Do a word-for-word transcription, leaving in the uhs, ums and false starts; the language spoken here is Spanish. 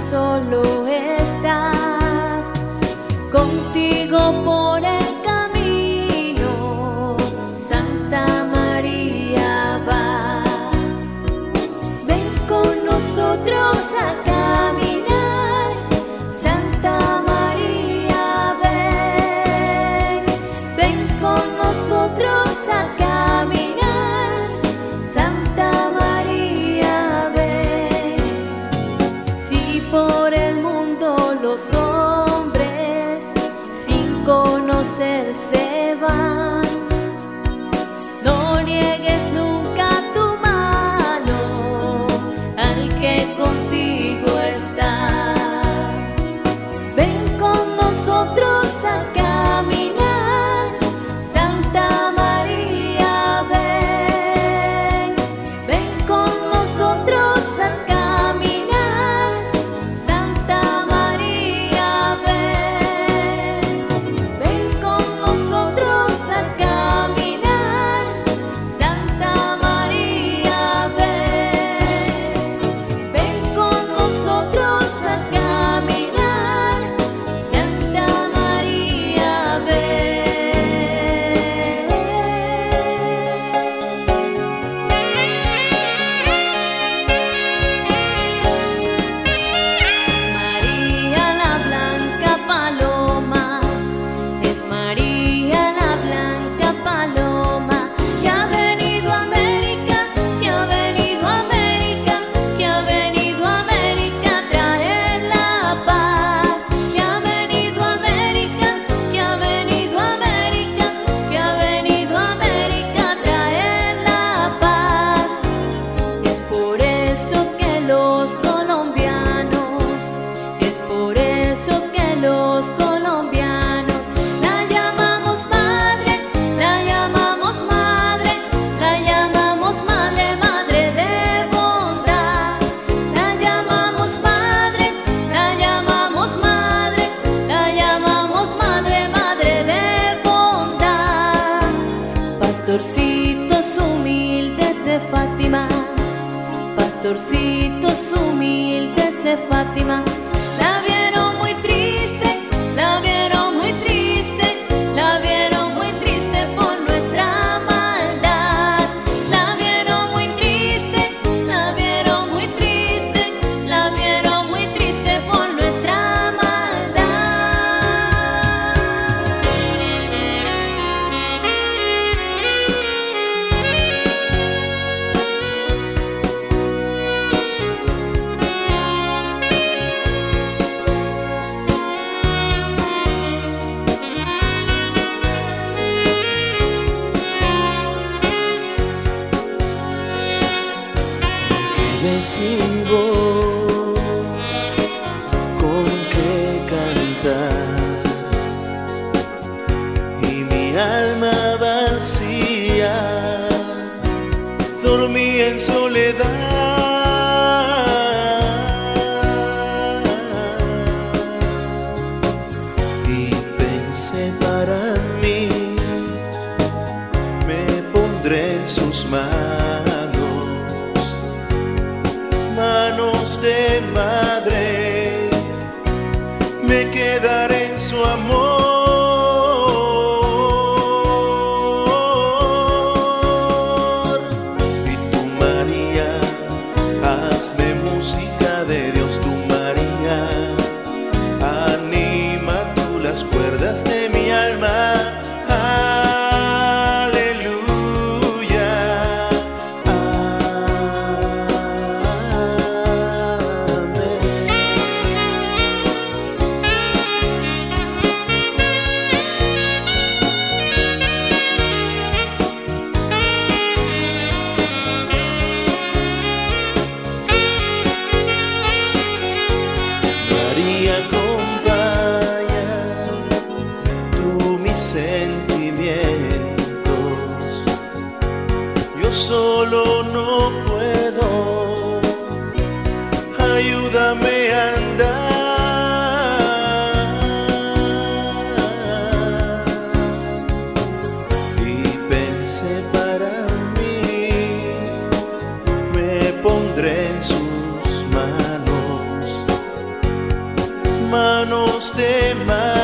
solo estás, contigo por el camino, Santa María va. Ven con nosotros a caminar, Santa María, ven. Ven con nosotros a caminar, Santa María, ven. Si por el mundo los hombres sin conocer se van, no niegues nunca tu mano al que contigo está. Ven con nosotros a caminar, Santa María, ven. Ven con nosotros a caminar, Santa María, ven. Ven con nosotros a caminar, Santa María, ven. Ven con nosotros a caminar, Santa María, ven. María la blanca paloma, es María la blanca paloma, que ha venido a América, que ha venido a América, que ha venido a América a traer la paz, que ha venido a América, que ha venido a América, que ha venido a América a traer la paz. Es por eso que los colombianos, es por eso que los colombianos la llamamos madre, la llamamos madre, la llamamos madre, madre de bondad. La llamamos madre, la llamamos madre, la llamamos madre, madre de bondad. Pastorcitos humildes de Fátima, pastorcitos humildes de Fátima, la vieron muy triste, la vieron muy triste, la vieron muy triste por nuestra maldad. La vieron muy triste, la vieron muy triste, la vieron muy triste por nuestra maldad. manos de María.